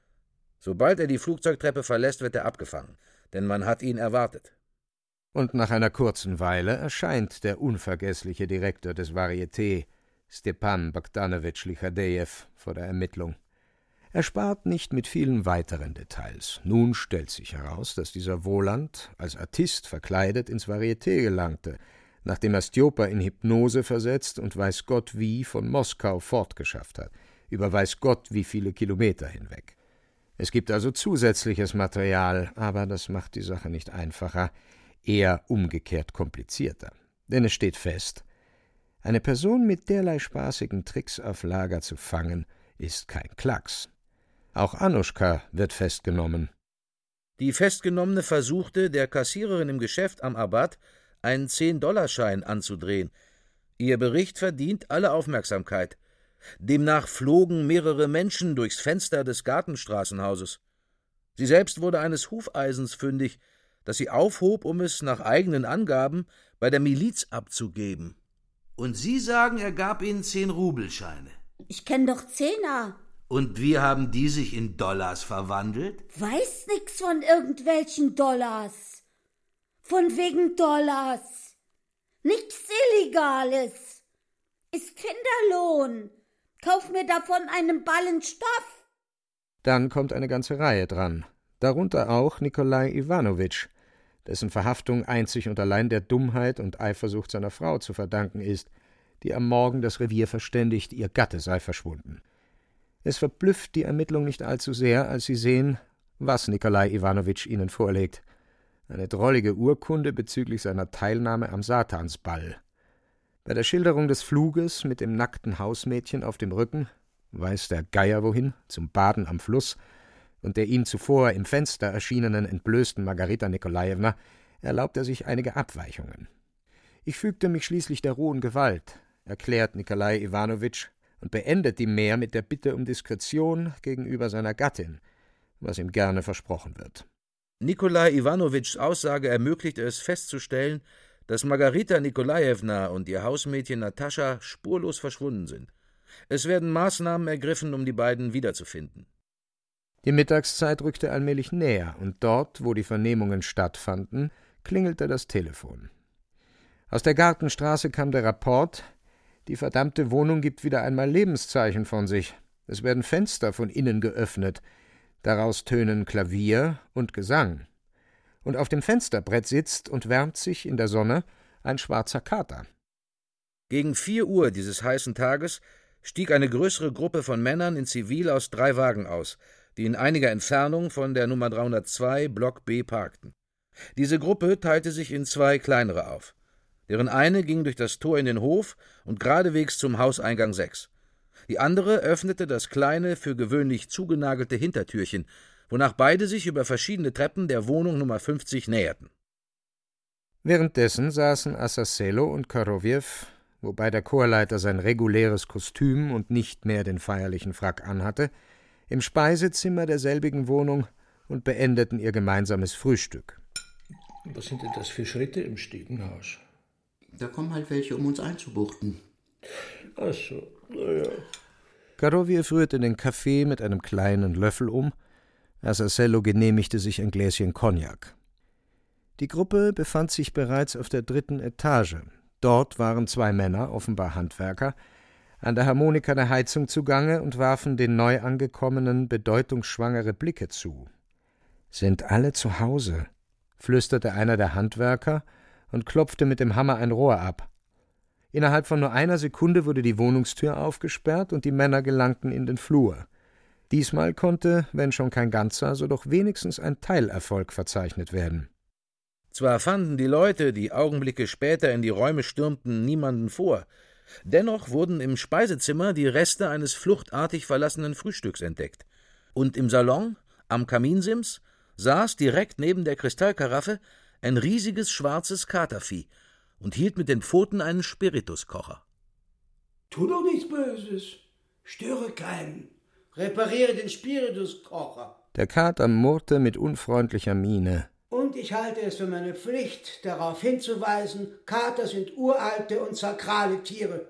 Sobald er die Flugzeugtreppe verlässt, wird er abgefangen, denn man hat ihn erwartet. Und nach einer kurzen Weile erscheint der unvergessliche Direktor des Varieté, Stepan Bogdanowitsch Lichadejew, vor der Ermittlung. Er spart nicht mit vielen weiteren Details. Nun stellt sich heraus, dass dieser Wohland als Artist verkleidet ins Varieté gelangte, nachdem er Stjopa in Hypnose versetzt und weiß Gott wie von Moskau fortgeschafft hat, über weiß Gott wie viele Kilometer hinweg. Es gibt also zusätzliches Material, aber das macht die Sache nicht einfacher, eher umgekehrt komplizierter. Denn es steht fest, eine Person mit derlei spaßigen Tricks auf Lager zu fangen, ist kein Klacks. Auch Annuschka wird festgenommen. Die Festgenommene versuchte, der Kassiererin im Geschäft am Abad einen 10-Dollar-Schein anzudrehen. Ihr Bericht verdient alle Aufmerksamkeit. Demnach flogen mehrere Menschen durchs Fenster des Gartenstraßenhauses. Sie selbst wurde eines Hufeisens fündig, das sie aufhob, um es nach eigenen Angaben bei der Miliz abzugeben. Und Sie sagen, er gab Ihnen 10-Rubelscheine. Ich kenn doch 10er. Und wie haben die sich in Dollars verwandelt? Weiß nix von irgendwelchen Dollars. Von wegen Dollars. Nichts Illegales. Ist Kinderlohn. Kauf mir davon einen Ballen Stoff. Dann kommt eine ganze Reihe dran, darunter auch Nikolai Iwanowitsch, dessen Verhaftung einzig und allein der Dummheit und Eifersucht seiner Frau zu verdanken ist, die am Morgen das Revier verständigt, ihr Gatte sei verschwunden. Es verblüfft die Ermittlung nicht allzu sehr, als sie sehen, was Nikolai Iwanowitsch ihnen vorlegt. Eine drollige Urkunde bezüglich seiner Teilnahme am Satansball. Bei der Schilderung des Fluges mit dem nackten Hausmädchen auf dem Rücken, weiß der Geier wohin, zum Baden am Fluss, und der ihm zuvor im Fenster erschienenen entblößten Margarita Nikolajewna, erlaubt er sich einige Abweichungen. »Ich fügte mich schließlich der rohen Gewalt«, erklärt Nikolai Iwanowitsch und beendet die Mär mit der Bitte um Diskretion gegenüber seiner Gattin, was ihm gerne versprochen wird. Nikolai Iwanowitschs Aussage ermöglicht es festzustellen, dass Margarita Nikolajewna und ihr Hausmädchen Natascha spurlos verschwunden sind. Es werden Maßnahmen ergriffen, um die beiden wiederzufinden. Die Mittagszeit rückte allmählich näher, und dort, wo die Vernehmungen stattfanden, klingelte das Telefon. Aus der Gartenstraße kam der Rapport, die verdammte Wohnung gibt wieder einmal Lebenszeichen von sich. Es werden Fenster von innen geöffnet, daraus tönen Klavier und Gesang. Und auf dem Fensterbrett sitzt und wärmt sich in der Sonne ein schwarzer Kater. Gegen 4 Uhr dieses heißen Tages stieg eine größere Gruppe von Männern in Zivil aus 3 Wagen aus, die in einiger Entfernung von der Nummer 302 Block B parkten. Diese Gruppe teilte sich in 2 kleinere auf. Deren eine ging durch das Tor in den Hof und geradewegs zum Hauseingang 6. Die andere öffnete das kleine, für gewöhnlich zugenagelte Hintertürchen, wonach beide sich über verschiedene Treppen der Wohnung Nummer 50 näherten. Währenddessen saßen Assassello und Korowjew, wobei der Chorleiter sein reguläres Kostüm und nicht mehr den feierlichen Frack anhatte, im Speisezimmer derselbigen Wohnung und beendeten ihr gemeinsames Frühstück. Was sind denn das für Schritte im Stiegenhaus? Da kommen halt welche, um uns einzubuchten. Ach so, naja. Korowjew rührte den Kaffee mit einem kleinen Löffel um, Assassello genehmigte sich ein Gläschen Cognac. Die Gruppe befand sich bereits auf der 3. Etage. Dort waren 2 Männer, offenbar Handwerker, an der Harmonika der Heizung zugange und warfen den Neuangekommenen bedeutungsschwangere Blicke zu. »Sind alle zu Hause?« flüsterte einer der Handwerker und klopfte mit dem Hammer ein Rohr ab. Innerhalb von nur einer Sekunde wurde die Wohnungstür aufgesperrt und die Männer gelangten in den Flur. Diesmal konnte, wenn schon kein ganzer, so doch wenigstens ein Teilerfolg verzeichnet werden. Zwar fanden die Leute, die Augenblicke später in die Räume stürmten, niemanden vor, dennoch wurden im Speisezimmer die Reste eines fluchtartig verlassenen Frühstücks entdeckt. Und im Salon, am Kaminsims, saß direkt neben der Kristallkaraffe ein riesiges schwarzes Katervieh und hielt mit den Pfoten einen Spirituskocher. Tu doch nichts Böses, störe keinen, repariere den Spirituskocher. Der Kater murrte mit unfreundlicher Miene. Und ich halte es für meine Pflicht, darauf hinzuweisen, Kater sind uralte und sakrale Tiere.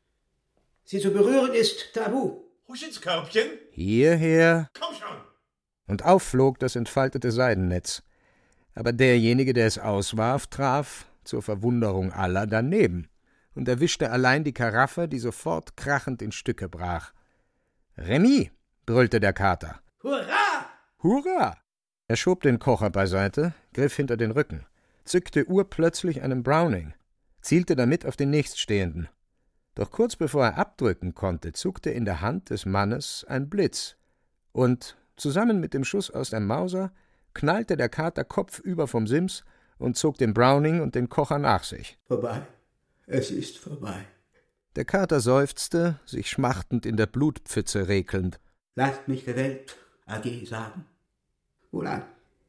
Sie zu berühren ist tabu. Husch ins Körbchen. Hierher. Komm schon. Und aufflog das entfaltete Seidennetz. Aber derjenige, der es auswarf, traf, zur Verwunderung aller, daneben und erwischte allein die Karaffe, die sofort krachend in Stücke brach. »Remy«, brüllte der Kater. »Hurra!« »Hurra!« Er schob den Kocher beiseite, griff hinter den Rücken, zückte urplötzlich einen Browning, zielte damit auf den Nächststehenden. Doch kurz bevor er abdrücken konnte, zuckte in der Hand des Mannes ein Blitz, und zusammen mit dem Schuss aus der Mauser knallte der Kater kopfüber vom Sims und zog den Browning und den Kocher nach sich. »Vorbei. Es ist vorbei.« Der Kater seufzte, sich schmachtend in der Blutpfütze rekelnd. »Lasst mich der Welt Ade sagen. Wohlan.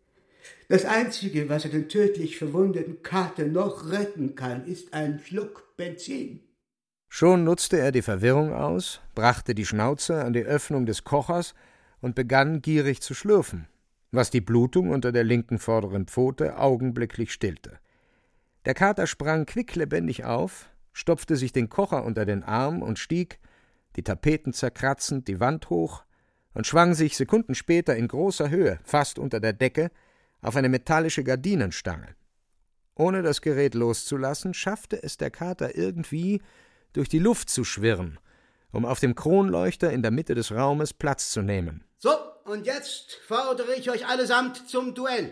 Das Einzige, was den tödlich verwundeten Kater noch retten kann, ist ein Schluck Benzin.« Schon nutzte er die Verwirrung aus, brachte die Schnauze an die Öffnung des Kochers und begann gierig zu schlürfen, was die Blutung unter der linken vorderen Pfote augenblicklich stillte. Der Kater sprang quicklebendig auf, stopfte sich den Kocher unter den Arm und stieg, die Tapeten zerkratzend, die Wand hoch und schwang sich Sekunden später in großer Höhe, fast unter der Decke, auf eine metallische Gardinenstange. Ohne das Gerät loszulassen, schaffte es der Kater irgendwie, durch die Luft zu schwirren, um auf dem Kronleuchter in der Mitte des Raumes Platz zu nehmen. »So, und jetzt fordere ich euch allesamt zum Duell.«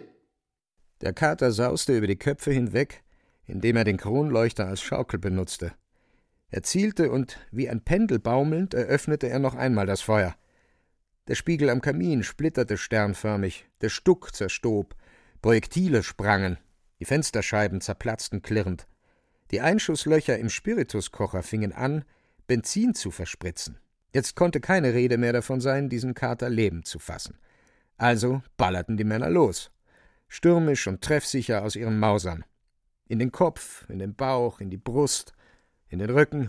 Der Kater sauste über die Köpfe hinweg, indem er den Kronleuchter als Schaukel benutzte. Er zielte und, wie ein Pendel baumelnd, eröffnete er noch einmal das Feuer. Der Spiegel am Kamin splitterte sternförmig, der Stuck zerstob, Projektile sprangen, die Fensterscheiben zerplatzten klirrend. Die Einschusslöcher im Spirituskocher fingen an, Benzin zu verspritzen. Jetzt konnte keine Rede mehr davon sein, diesen Kater lebend zu fassen. Also ballerten die Männer los, stürmisch und treffsicher aus ihren Mausern. In den Kopf, in den Bauch, in die Brust, in den Rücken.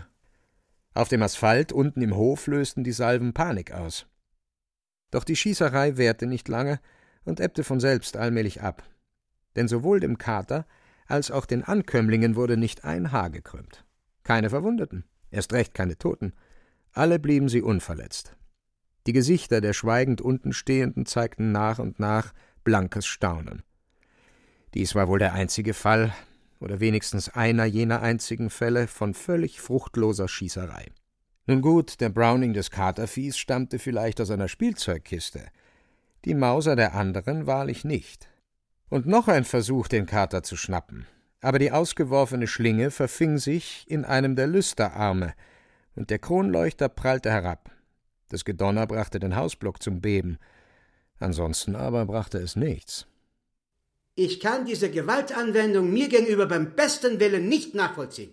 Auf dem Asphalt unten im Hof lösten die Salven Panik aus. Doch die Schießerei währte nicht lange und ebbte von selbst allmählich ab. Denn sowohl dem Kater als auch den Ankömmlingen wurde nicht ein Haar gekrümmt. Keine Verwundeten, erst recht keine Toten. Alle blieben sie unverletzt. Die Gesichter der schweigend unten Stehenden zeigten nach und nach blankes Staunen. Dies war wohl der einzige Fall, oder wenigstens einer jener einzigen Fälle von völlig fruchtloser Schießerei. Nun gut, der Browning des Katerviehs stammte vielleicht aus einer Spielzeugkiste, die Mauser der anderen wahrlich nicht. Und noch ein Versuch, den Kater zu schnappen, aber die ausgeworfene Schlinge verfing sich in einem der Lüsterarme, und der Kronleuchter prallte herab. Das Gedonner brachte den Hausblock zum Beben, ansonsten aber brachte es nichts. »Ich kann diese Gewaltanwendung mir gegenüber beim besten Willen nicht nachvollziehen.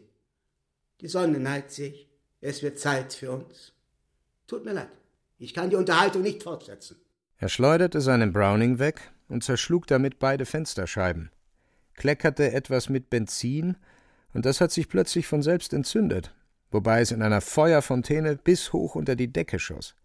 Die Sonne neigt sich, es wird Zeit für uns. Tut mir leid, ich kann die Unterhaltung nicht fortsetzen.« Er schleuderte seinen Browning weg und zerschlug damit beide Fensterscheiben, kleckerte etwas mit Benzin, und das hat sich plötzlich von selbst entzündet, wobei es in einer Feuerfontäne bis hoch unter die Decke schoss.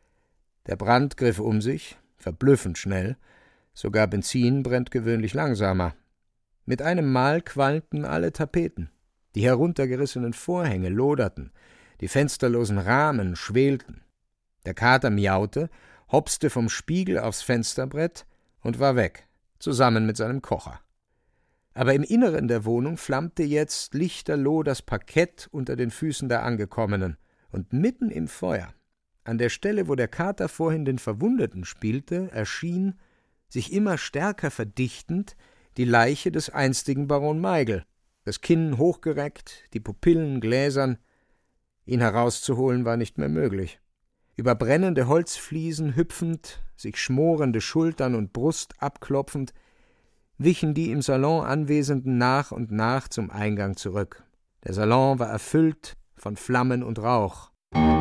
Der Brand griff um sich, verblüffend schnell, sogar Benzin brennt gewöhnlich langsamer. Mit einem Mal qualmten alle Tapeten, die heruntergerissenen Vorhänge loderten, die fensterlosen Rahmen schwelten. Der Kater miaute, hopste vom Spiegel aufs Fensterbrett und war weg, zusammen mit seinem Kocher. Aber im Inneren der Wohnung flammte jetzt lichterloh das Parkett unter den Füßen der Angekommenen, und mitten im Feuer, an der Stelle, wo der Kater vorhin den Verwundeten spielte, erschien, sich immer stärker verdichtend, die Leiche des einstigen Baron Meigel, das Kinn hochgereckt, die Pupillen gläsern. Ihn herauszuholen war nicht mehr möglich. Über brennende Holzfliesen hüpfend, sich schmorende Schultern und Brust abklopfend, wichen die im Salon Anwesenden nach und nach zum Eingang zurück. Der Salon war erfüllt von Flammen und Rauch.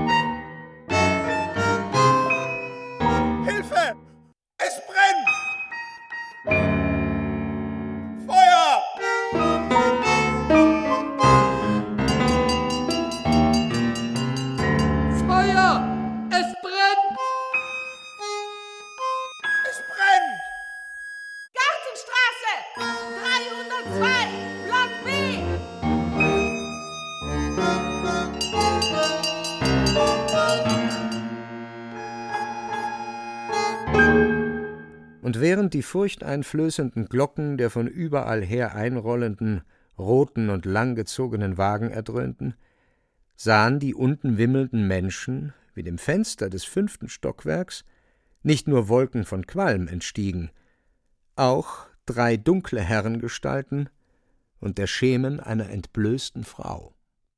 Hilfe! Es brennt! Feuer! Feuer! Es brennt! Es brennt! Gartenstraße 302, Block B. Und während die furchteinflößenden Glocken der von überall her einrollenden, roten und langgezogenen Wagen erdröhnten, sahen die unten wimmelnden Menschen, wie dem Fenster des 5. Stockwerks, nicht nur Wolken von Qualm entstiegen, auch 3 dunkle Herrengestalten und der Schemen einer entblößten Frau.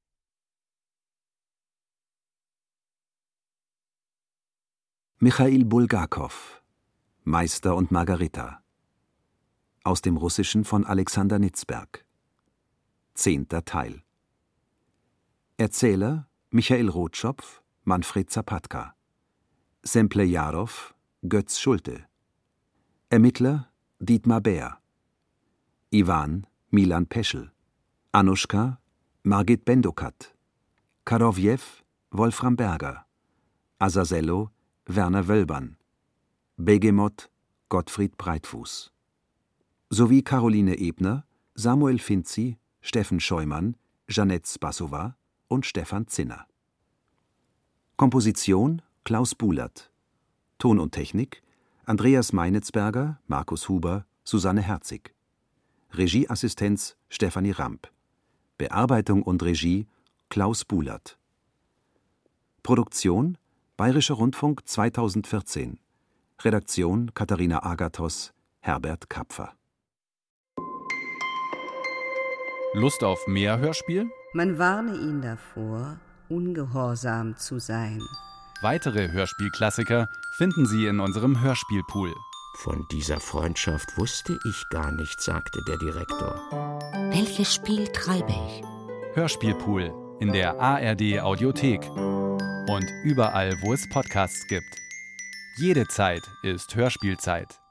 Michail Bulgakow, Meister und Margarita. Aus dem Russischen von Alexander Nitzberg. 10. Teil. Erzähler Michael Rotschopf, Manfred Zapatka. Semplejjarow, Götz Schulte. Ermittler Dietmar Bär. Iwan Milan Peschel. Anuschka Margit Bendokat. Karowjew Wolfram Berger. Azazello Werner Wölbern. Begemot Gottfried Breitfuß. Sowie Caroline Ebner, Samuel Finzi, Steffen Scheumann, Jeanette Spassowa und Stefan Zinner. Komposition Klaus Buhlert. Ton und Technik Andreas Meinitzberger, Markus Huber, Susanne Herzig. Regieassistenz Stefanie Ramp. Bearbeitung und Regie Klaus Buhlert. Produktion Bayerischer Rundfunk 2014. Redaktion Katharina Agathos, Herbert Kapfer. Lust auf mehr Hörspiel? Man warne ihn davor, ungehorsam zu sein. Weitere Hörspielklassiker finden Sie in unserem Hörspielpool. Von dieser Freundschaft wusste ich gar nichts, sagte der Direktor. Welches Spiel treibe ich? Hörspielpool in der ARD Audiothek und überall, wo es Podcasts gibt. Jede Zeit ist Hörspielzeit.